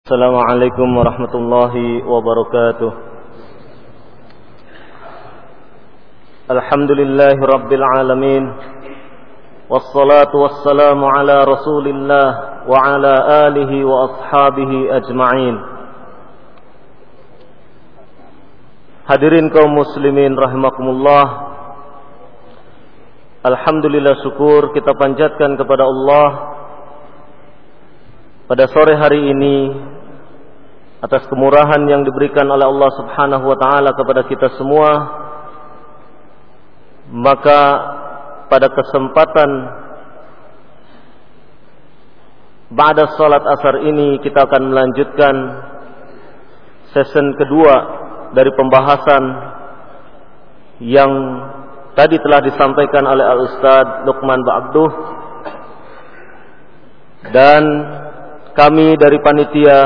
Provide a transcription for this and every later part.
Assalamualaikum warahmatullahi wabarakatuh. Alhamdulillahi rabbil alamin. Wassalatu wassalamu ala rasulillah wa ala alihi wa ashabihi ajma'in. Hadirin kaum muslimin rahimakumullah. Alhamdulillah, syukur kita panjatkan kepada Allah pada sore hari ini atas kemurahan yang diberikan oleh Allah Subhanahu wa taala kepada kita semua. Maka pada kesempatan ba'da salat asar ini kita akan melanjutkan season kedua dari pembahasan yang tadi telah disampaikan oleh Al-Ustaz Luqman Ba'abduh, dan kami dari panitia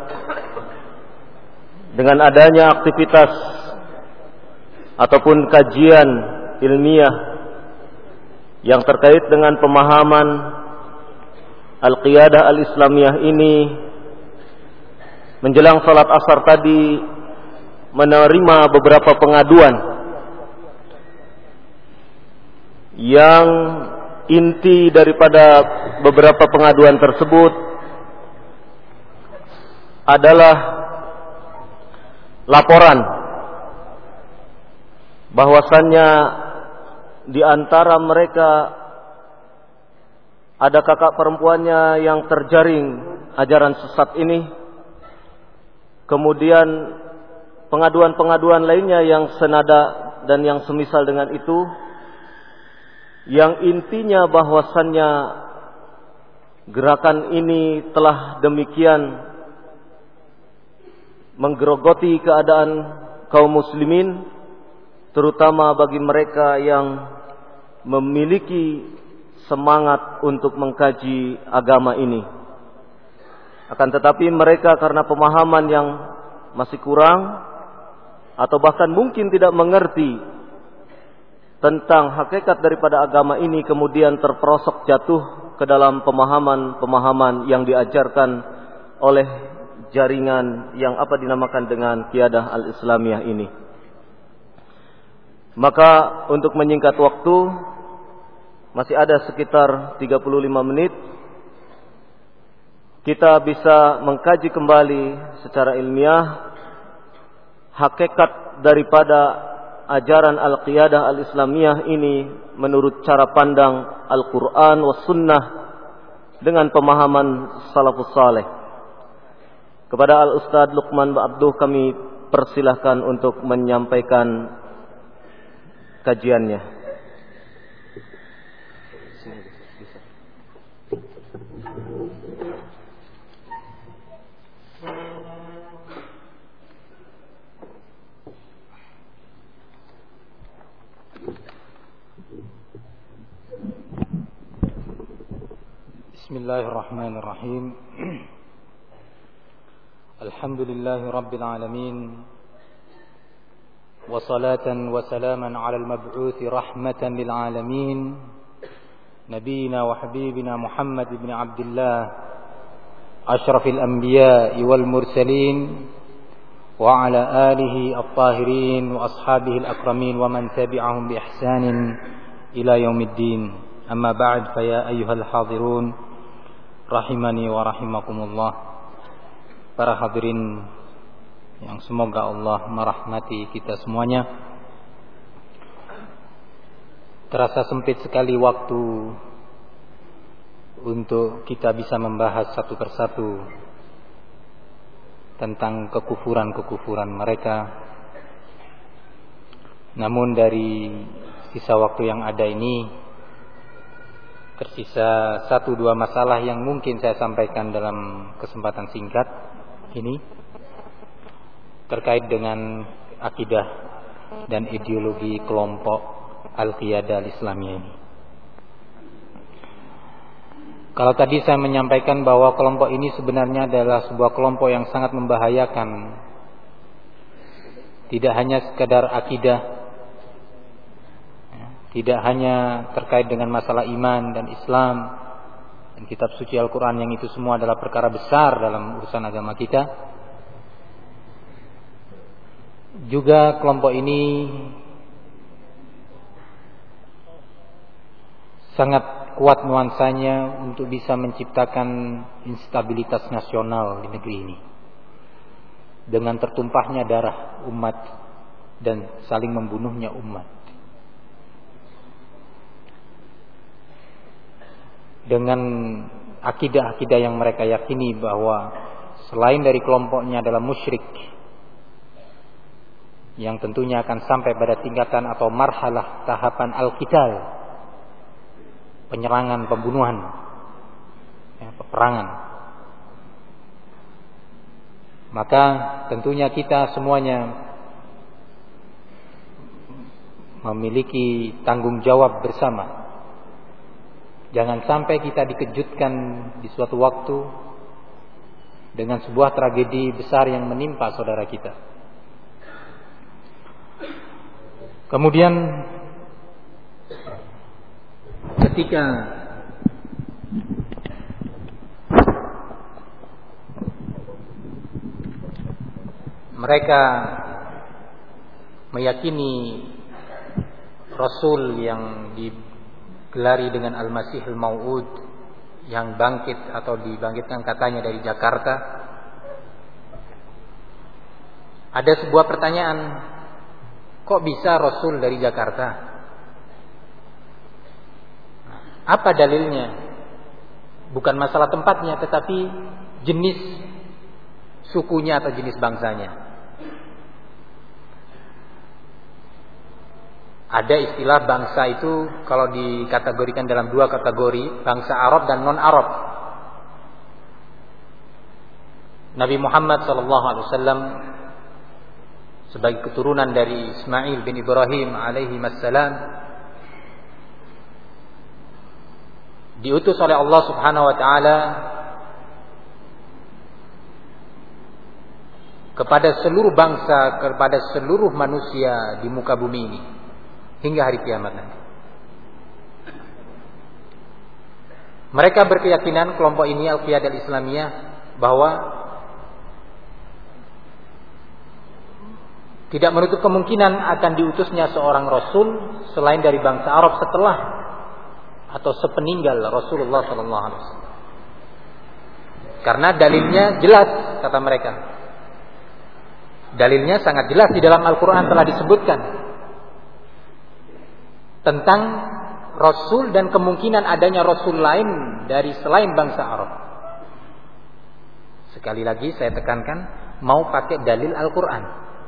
dengan adanya aktivitas ataupun kajian ilmiah yang terkait dengan pemahaman Al-Qiyadah Al-Islamiyah ini, menjelang salat asar tadi menerima beberapa pengaduan yang inti daripada beberapa pengaduan tersebut adalah laporan bahwasannya di antara mereka ada kakak perempuannya yang terjaring ajaran sesat ini. Kemudian pengaduan-pengaduan lainnya yang senada dan yang semisal dengan itu, yang intinya bahwasannya gerakan ini telah demikian menggerogoti keadaan kaum muslimin, terutama bagi mereka yang memiliki semangat untuk mengkaji agama ini. Akan tetapi mereka karena pemahaman yang masih kurang atau bahkan mungkin tidak mengerti tentang hakikat daripada agama ini, kemudian terperosok jatuh ke dalam pemahaman-pemahaman yang diajarkan oleh jaringan yang dinamakan dengan Qiyadah Al-Islamiyah ini. Maka untuk menyingkat waktu, masih ada sekitar 35 menit, kita bisa mengkaji kembali secara ilmiah hakikat daripada ajaran Al-Qiyadah Al-Islamiyah ini menurut cara pandang Al-Quran was Sunnah dengan pemahaman Salafus Saleh. Kepada Al-Ustaz Luqman Ba'abduh kami persilahkan untuk menyampaikan kajiannya. Bismillahirrahmanirrahim. Alhamdulillahi Rabbil Alamin, wa salatan wa salaman ala al-mab'uthi rahmatan lil alamin, nabiyina wa habibina Muhammad ibn Abdullah, ashrafil anbiya'i wal mursalin, wa ala alihi at-tahirin wa ashabihi al-akramin wa man tabi'ahum bi ihsanin ila yaumiddin. Amma ba'd, fa ya ayyuhal hadirun rahimani wa rahimakumullah. Para hadirin yang semoga Allah merahmati kita semuanya. Terasa sempit sekali waktu untuk kita bisa membahas satu persatu tentang kekufuran-kekufuran mereka. Namun dari sisa waktu yang ada ini, tersisa 1-2 masalah yang mungkin saya sampaikan dalam kesempatan singkat ini terkait dengan akidah dan ideologi kelompok Al-Qiyadah Al-Islamiyah ini. Kalau tadi saya menyampaikan bahwa kelompok ini sebenarnya adalah sebuah kelompok yang sangat membahayakan, tidak hanya sekadar akidah, tidak hanya terkait dengan masalah iman dan Islam dan kitab suci Al-Quran, yang itu semua adalah perkara besar dalam urusan agama kita. Juga kelompok ini sangat kuat nuansanya untuk bisa menciptakan instabilitas nasional di negeri ini dengan tertumpahnya darah umat dan saling membunuhnya umat. Dengan akidah-akidah yang mereka yakini bahwa selain dari kelompoknya adalah musyrik, yang tentunya akan sampai pada tingkatan atau marhalah tahapan al-qital, penyerangan, pembunuhan, peperangan. Maka tentunya kita semuanya memiliki tanggung jawab bersama. Jangan sampai kita dikejutkan di suatu waktu dengan sebuah tragedi besar yang menimpa saudara kita. Kemudian ketika mereka meyakini Rasul yang digelari dengan Al-Masihul Mau'ud, yang bangkit atau dibangkitkan katanya dari Jakarta, ada sebuah pertanyaan, kok bisa Rasul dari Jakarta? Apa dalilnya? Bukan masalah tempatnya, tetapi jenis sukunya atau jenis bangsanya. Ada istilah bangsa itu kalau dikategorikan dalam dua kategori, bangsa Arab dan non-Arab. Nabi Muhammad SAW sebagai keturunan dari Ismail bin Ibrahim alaihi wassalam diutus oleh Allah Subhanahu wa taala kepada seluruh bangsa, kepada seluruh manusia di muka bumi ini hingga hari kiamat nanti. Mereka berkeyakinan, kelompok ini Al-Qiyadah Al-Islamiyah, bahwa tidak menutup kemungkinan akan diutusnya seorang Rasul selain dari bangsa Arab setelah atau sepeninggal Rasulullah SAW. Karena dalilnya jelas, kata mereka. Dalilnya sangat jelas di dalam Al-Quran telah disebutkan tentang Rasul dan kemungkinan adanya Rasul lain dari selain bangsa Arab. Sekali lagi saya tekankan, mau pakai dalil Al-Quran.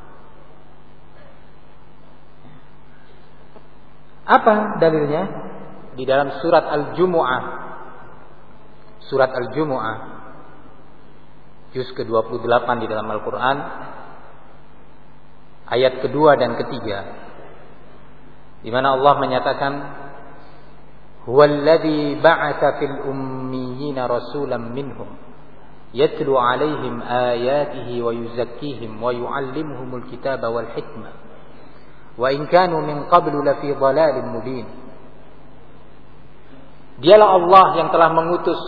Apa dalilnya? Di dalam surat Al-Jumu'ah. Surat Al-Jumu'ah juz ke-28 di dalam Al-Quran, ayat kedua dan ketiga, di mana Allah menyatakan, huwallazi ba'atsa fil ummiyina rasulan minhum yatlu 'alaihim ayatihi wa yuzakkihim wa yu'allimuhumul kitaba wal hikmah wa in kanu min qablu lafi dhalalin mubin. Dialah Allah yang telah mengutus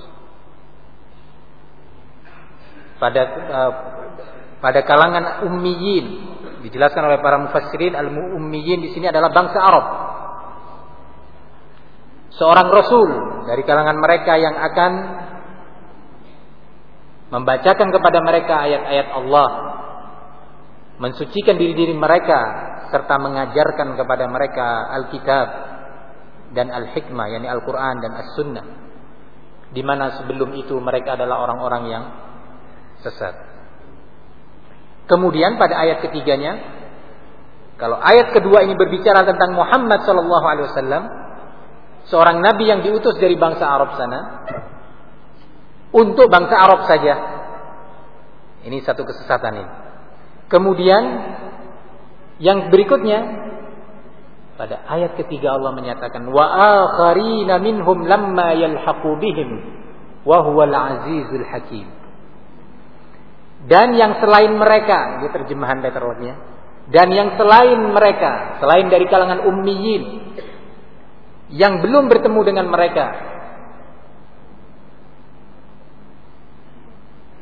pada kalangan ummiyin. Dijelaskan oleh para mufassirin, al-ummiyin di sini adalah bangsa Arab. Seorang rasul dari kalangan mereka yang akan membacakan kepada mereka ayat-ayat Allah, mensucikan diri-diri mereka, serta mengajarkan kepada mereka Alkitab dan Al-Hikmah, yakni Al-Quran dan As-Sunnah, di mana sebelum itu mereka adalah orang-orang yang sesat. Kemudian pada ayat ketiganya, kalau ayat kedua ini berbicara tentang Muhammad SAW, seorang nabi yang diutus dari bangsa Arab sana, untuk bangsa Arab saja. Ini satu kesesatan ini. Kemudian yang berikutnya, pada ayat ketiga Allah menyatakan, wa akharina minhum lamma yalhaqu bihim wa huwal azizul hakim. Dan yang selain mereka, ini terjemahan letternya, dan yang selain mereka, selain dari kalangan ummiyin, yang belum bertemu dengan mereka,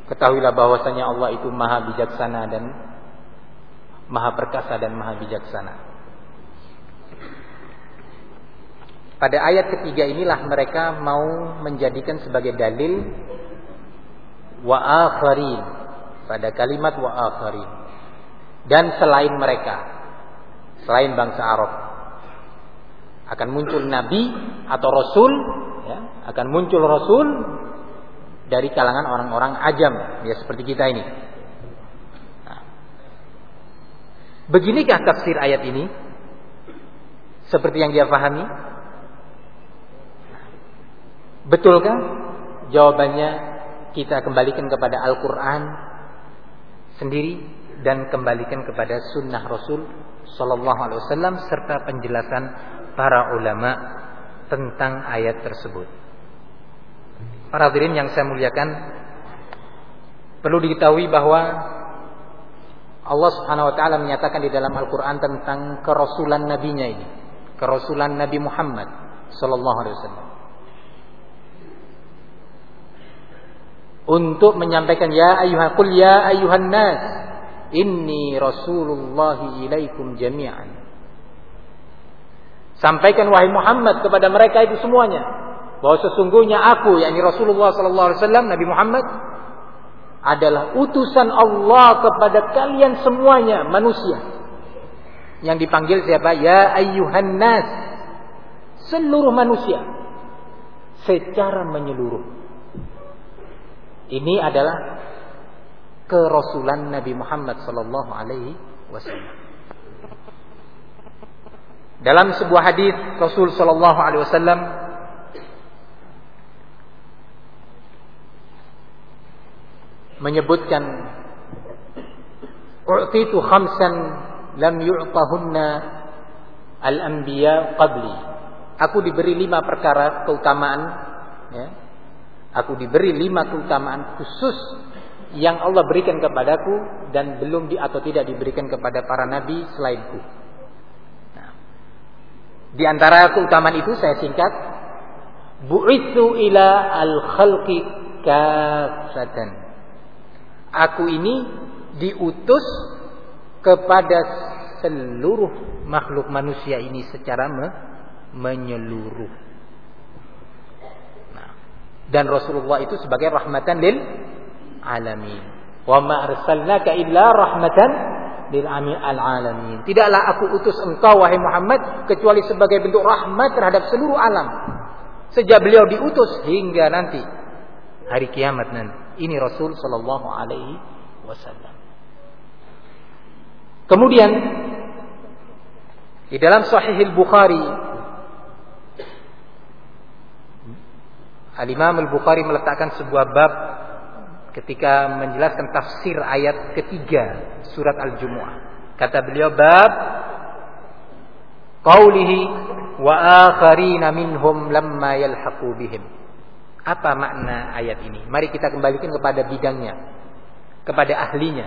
Ketahuilah bahwasanya Allah itu maha bijaksana dan maha perkasa dan maha bijaksana. Pada ayat ketiga inilah mereka mau menjadikan sebagai dalil wa akharin, pada kalimat wa akharin, dan selain mereka, selain bangsa Arab akan muncul nabi atau rasul, ya, akan muncul rasul dari kalangan orang-orang ajam, ya seperti kita ini. Nah, beginikah tafsir ayat ini? Seperti yang dia pahami? Betulkah? Jawabannya kita kembalikan kepada Al-Quran sendiri dan kembalikan kepada sunnah Rasul Sallallahu Alaihi Wasallam serta penjelasan para ulama tentang ayat tersebut. Para hadirin yang saya muliakan, perlu diketahui bahwa Allah Subhanahu wa taala menyatakan di dalam Al-Qur'an tentang kerasulan nabinya ini, kerasulan Nabi Muhammad sallallahu alaihi wasallam. Untuk menyampaikan ya ayyuhan nas inni rasulullahi ilaikum jami'an. Sampaikan wahai Muhammad kepada mereka itu semuanya, bahwa sesungguhnya aku, yakni Rasulullah sallallahu alaihi wasallam, Nabi Muhammad adalah utusan Allah kepada kalian semuanya manusia. Yang dipanggil siapa? Ya ayyuhan nas, seluruh manusia secara menyeluruh. Ini adalah kerasulan Nabi Muhammad sallallahu alaihi wasallam. Dalam sebuah hadis Rasul sallallahu alaihi wasallam menyebutkan, u'titu khamsan lam yu'tahunna al-anbiya qabli. Aku diberi 5 perkara keutamaan, ya. Aku diberi 5 keutamaan khusus yang Allah berikan kepadaku dan belum atau tidak diberikan kepada para nabi selainku. Nah, di antara keutamaan itu saya singkat, bu'itsu ila al-khalqi kafatan. Aku ini diutus kepada seluruh makhluk manusia ini secara menyeluruh. Nah, dan Rasulullah itu sebagai rahmatan lil alamin. Wa ma arsalnaka illa rahmatan lil alamin. Tidaklah aku utus engkau wahai Muhammad kecuali sebagai bentuk rahmat terhadap seluruh alam. Sejak beliau diutus hingga nanti hari kiamat nanti. Ini Rasul sallallahu alaihi wasallam. Kemudian di dalam Sahih Al-Bukhari, Al-Imam Al-Bukhari meletakkan sebuah bab ketika menjelaskan tafsir ayat ketiga surat Al-Jumu'ah. Kata beliau, bab qaulihi wa akharina minhum lamma yalhaqu bihim. Apa makna ayat ini? Mari kita kembalikan kepada bidangnya, kepada ahlinya.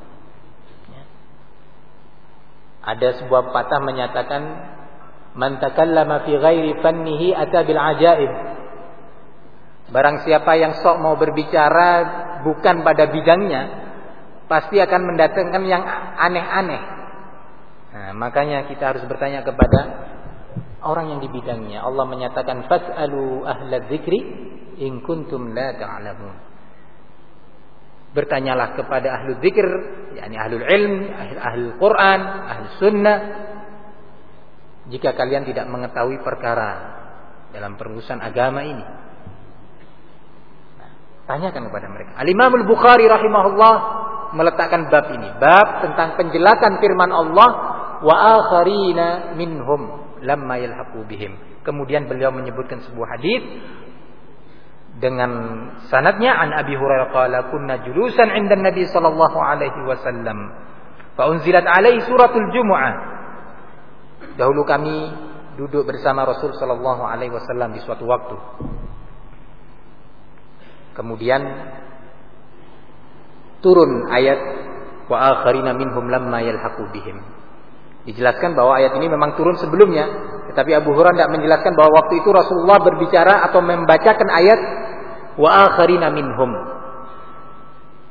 Ada sebuah pepatah menyatakan, man takallama fi ghairi fannihi ata bil ajaib. Barang siapa yang sok mau berbicara bukan pada bidangnya, pasti akan mendatangkan yang aneh-aneh. Nah, makanya kita harus bertanya kepada orang yang di bidangnya. Allah menyatakan fas'alu ahla dzikri in kuntum la ta'lamun. Bertanyalah kepada ahlu dzikir, yakni ahlul ilm, ahlul Quran, ahlus sunnah, jika kalian tidak mengetahui perkara dalam perurusan agama ini. Nah, tanyakan kepada mereka. Al-Imam Al-Bukhari rahimahullah meletakkan bab ini, bab tentang penjelasan firman Allah wa akharina minhum lamma yalhaqu bihim. Kemudian beliau menyebutkan sebuah hadis dengan sanadnya an Abi Hurairah qala kunna julusan 'inda Nabi sallallahu alaihi wasallam fa unzilat alaihi suratul Jumu'ah. Dahulu kami duduk bersama Rasul sallallahu alaihi wasallam di suatu waktu. Kemudian turun ayat wa akharina minhum lamma yalhaqu bihim. Dijelaskan bahwa ayat ini memang turun sebelumnya, tetapi Abu Hurairah tidak menjelaskan bahwa waktu itu Rasulullah berbicara atau membacakan ayat wa akharina minhum.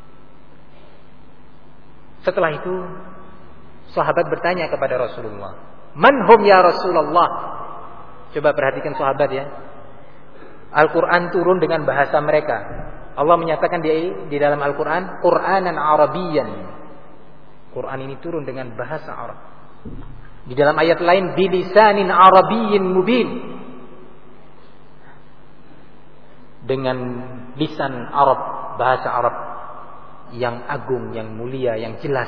Setelah itu sahabat bertanya kepada Rasulullah, "Man hum ya Rasulullah?" Coba perhatikan sahabat ya. Al-Quran turun dengan bahasa mereka. Allah menyatakan di dalam Al-Quran, Qur'anan Arabiyyan. Quran ini turun dengan bahasa Arab. Di dalam ayat lain, bilisanin Arabiyyin mubin. Dengan lisan Arab, bahasa Arab yang agung, yang mulia, yang jelas.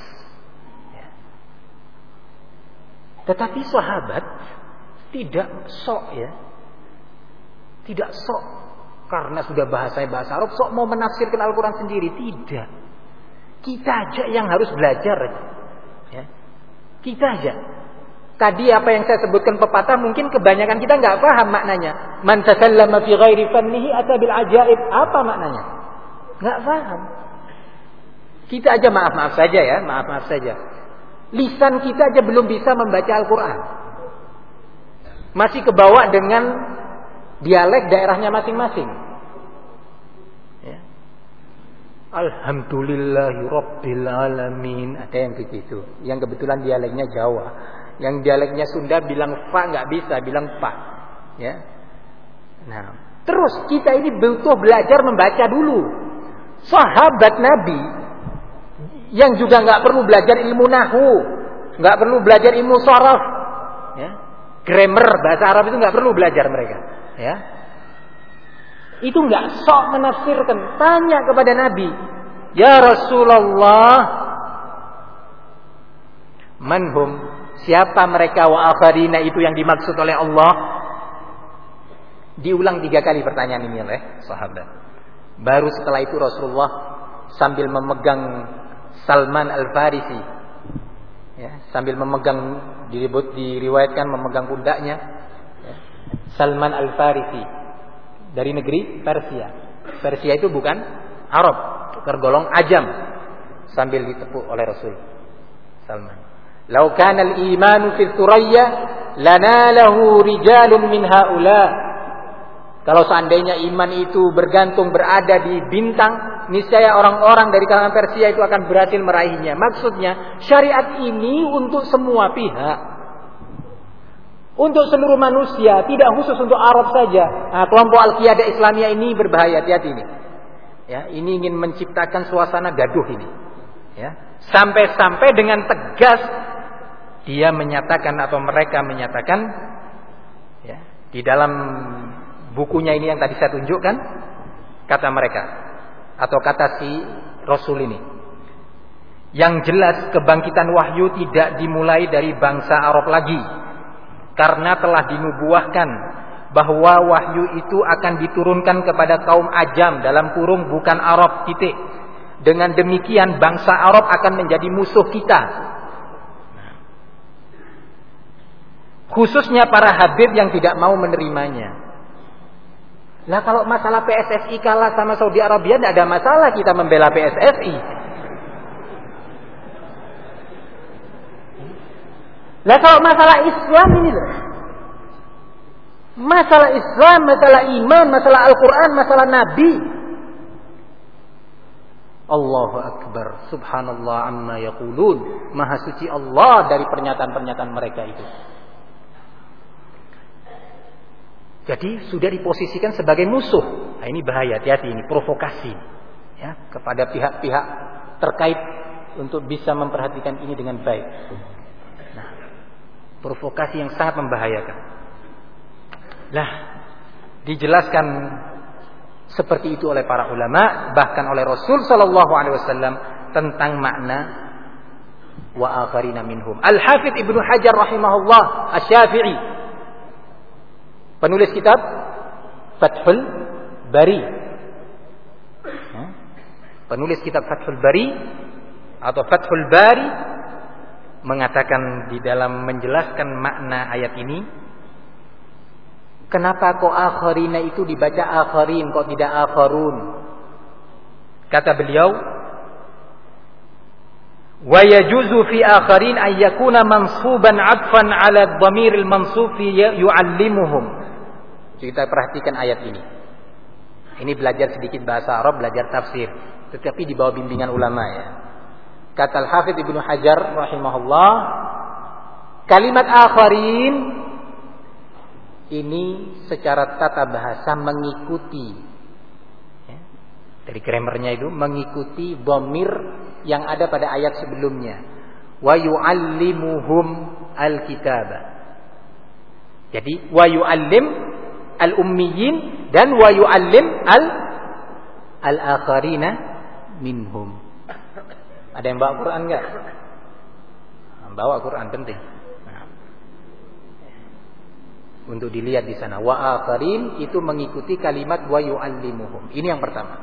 Tetapi sahabat tidak sok ya. Tidak sok karena sudah bahasanya bahasa Arab, sok mau menafsirkan Al-Quran sendiri. Tidak. Kita aja yang harus belajar. Ya. Kita aja. Tadi apa yang saya sebutkan pepatah, mungkin kebanyakan kita nggak paham maknanya. Man takallama fi ghairi fannihi ata bil ajaib. Apa maknanya? Nggak paham. Kita aja maaf saja ya, maaf saja. Lisan kita aja belum bisa membaca Al-Quran. Masih kebawa dengan dialek daerahnya masing-masing. Ya. Alhamdulillahi Rabbil Alamin. Ada yang begitu. Yang kebetulan dialeknya Jawa. Yang dialeknya Sunda bilang fa nggak bisa, bilang pa. Ya. Nah, terus kita ini butuh belajar membaca dulu. Sahabat Nabi yang juga nggak perlu belajar ilmu nahwu, nggak perlu belajar ilmu sharaf, ya. Grammar bahasa Arab itu nggak perlu belajar mereka. Ya, itu nggak sok menafsirkan. Tanya kepada Nabi, ya Rasulullah, manhum, siapa mereka wa akharina itu yang dimaksud oleh Allah? Diulang 3 kali pertanyaan ini oleh sahabat. Baru setelah itu Rasulullah sambil memegang Salman Al-Farisi, ya, sambil memegang, diriwayatkan memegang pundaknya. Salman Al-Farisi dari negeri Persia. Persia itu bukan Arab, tergolong ajam. Sambil ditepuk oleh Rasul Salman. "Lau kana al-imanu fi Thuraya lanalahu rijalun min haula." Kalau seandainya iman itu bergantung berada di bintang, niscaya orang-orang dari kalangan Persia itu akan berhasil meraihnya. Maksudnya, syariat ini untuk semua pihak. Untuk seluruh manusia, tidak khusus untuk Arab saja. Nah, kelompok Al-Qiyadah Islamiyah ini berbahaya, hati-hati ini. Ya, ini ingin menciptakan suasana gaduh ini. Ya, sampai-sampai dengan tegas dia menyatakan atau mereka menyatakan, ya, di dalam bukunya ini yang tadi saya tunjukkan, kata mereka atau kata si Rasul ini, yang jelas kebangkitan wahyu tidak dimulai dari bangsa Arab lagi. Karena telah dinubuahkan bahwa wahyu itu akan diturunkan kepada kaum ajam, dalam kurung bukan Arab, titik. Dengan demikian bangsa Arab akan menjadi musuh kita. Khususnya para habib yang tidak mau menerimanya. Nah, kalau masalah PSSI kalah sama Saudi Arabia, tidak ada masalah kita membela PSSI. Lah kalau masalah Islam ini loh. Masalah Islam, masalah iman, masalah Al-Quran, masalah Nabi. Allahu Akbar. Subhanallah amma yaqulun. Maha suci Allah dari pernyataan-pernyataan mereka itu. Jadi sudah diposisikan sebagai musuh. Nah, ini bahaya, hati-hati, ini provokasi ya, kepada pihak-pihak terkait untuk bisa memperhatikan ini dengan baik. Nah, provokasi yang sangat membahayakan. Lah, dijelaskan seperti itu oleh para ulama, bahkan oleh Rasul sallallahu alaihi wasallam tentang makna wa akharina minhum. Al-Hafidz Ibnu Hajar rahimahullah Asy-Syafi'i, penulis kitab Fathul Bari. Penulis kitab Fathul Bari atau Fathul Bari mengatakan di dalam menjelaskan makna ayat ini, kenapa kok akharina itu dibaca akharin, kok tidak akharun? Kata beliau, wa yajuzu fi akharin ay yakuna mansuban 'atfan 'ala ad-dhamiril mansub yu'allimuhum. Kita perhatikan ayat ini. Ini belajar sedikit bahasa Arab, belajar tafsir, tetapi di bawah bimbingan ulama ya. kata Al-Hafidz Ibnu Hajar rahimahullah, kalimat akharin ini secara tata bahasa mengikuti, ya, dari grammarnya itu mengikuti dhamir yang ada pada ayat sebelumnya. Wa yu'allimuhum al-kitaba. Jadi wa yu'allim al-ummiyin dan wa yu'allim al-akharina minhum. Ada yang bawa Quran enggak? Bawa Quran penting. Nah, untuk dilihat di sana, wa akharin itu mengikuti kalimat wa yu'allimuhum. Ini yang pertama.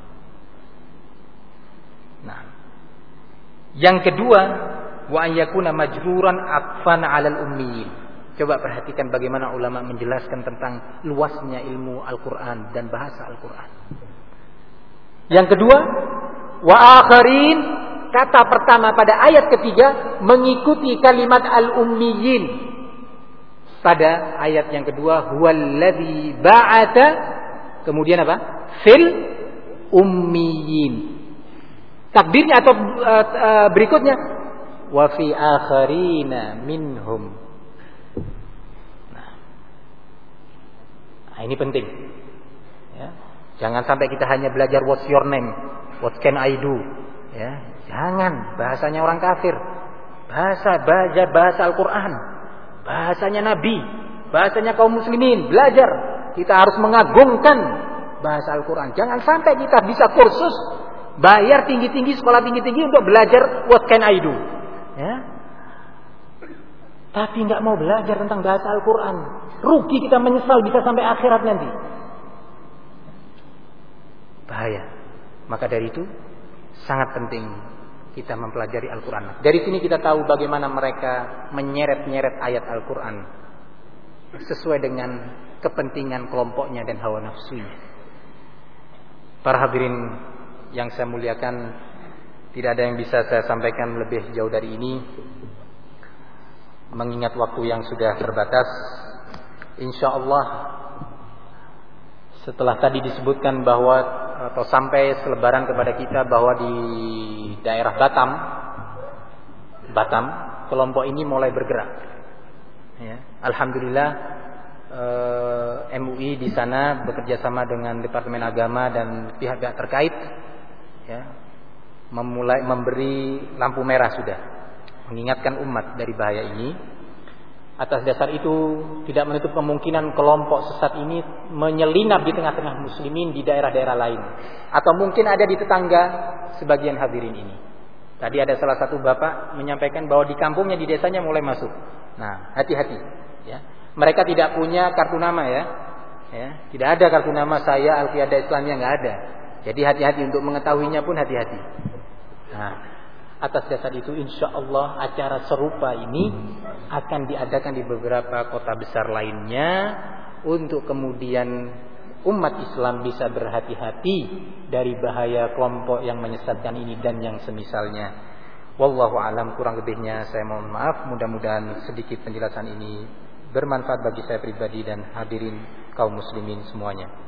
Nah, yang kedua, wa ayyakuna majruran atfan 'alal ummiyin. Coba perhatikan bagaimana ulama menjelaskan tentang luasnya ilmu Al-Quran dan bahasa Al-Quran. Yang kedua, wa akharin, kata pertama pada ayat ketiga mengikuti kalimat al-ummiyin. Pada ayat yang kedua, huwallazi ba'atha, kemudian apa? Fil ummiyin. Takbirnya atau berikutnya, wa fi akharina minhum. Nah, ini penting. Ya. Jangan sampai kita hanya belajar what's your name, what can I do. Ya, jangan. Bahasanya orang kafir. Bahasa Al-Quran. Bahasanya Nabi. Bahasanya kaum muslimin. Belajar. Kita harus mengagungkan bahasa Al-Quran. Jangan sampai kita bisa kursus, bayar tinggi-tinggi, sekolah tinggi-tinggi untuk belajar what can I do. Ya. Tapi nggak mau belajar tentang bahasa Al-Quran. Rugi, kita menyesal bisa sampai akhirat nanti. Bahaya. Maka dari itu sangat penting kita mempelajari Al-Quran. Dari sini kita tahu bagaimana mereka menyeret-nyeret ayat Al-Quran sesuai dengan kepentingan kelompoknya dan hawa nafsunya. Para hadirin yang saya muliakan, tidak ada yang bisa saya sampaikan lebih jauh dari ini. Mengingat waktu yang sudah terbatas, insyaallah setelah tadi disebutkan bahwa atau sampai selebaran kepada kita bahwa di daerah Batam kelompok ini mulai bergerak. Ya, alhamdulillah MUI di sana bekerja sama dengan Departemen Agama dan pihak-pihak terkait, ya, memulai memberi lampu merah sudah, mengingatkan umat dari bahaya ini. Atas dasar itu tidak menutup kemungkinan kelompok sesat ini menyelinap di tengah-tengah muslimin di daerah-daerah lain, atau mungkin ada di tetangga sebagian hadirin ini. Tadi ada salah satu bapak menyampaikan bahwa di kampungnya, di desanya mulai masuk. Nah, hati-hati, ya. Mereka tidak punya kartu nama, ya. Tidak ada kartu nama saya Al-Qiyadah Islamiyah, nggak ada. Jadi hati-hati untuk mengetahuinya pun hati-hati. Nah, atas dasar itu insyaallah acara serupa ini akan diadakan di beberapa kota besar lainnya untuk kemudian umat Islam bisa berhati-hati dari bahaya kelompok yang menyesatkan ini dan yang semisalnya. Wallahu alam, kurang lebihnya saya mohon maaf. Mudah-mudahan sedikit penjelasan ini bermanfaat bagi saya pribadi dan hadirin kaum muslimin semuanya.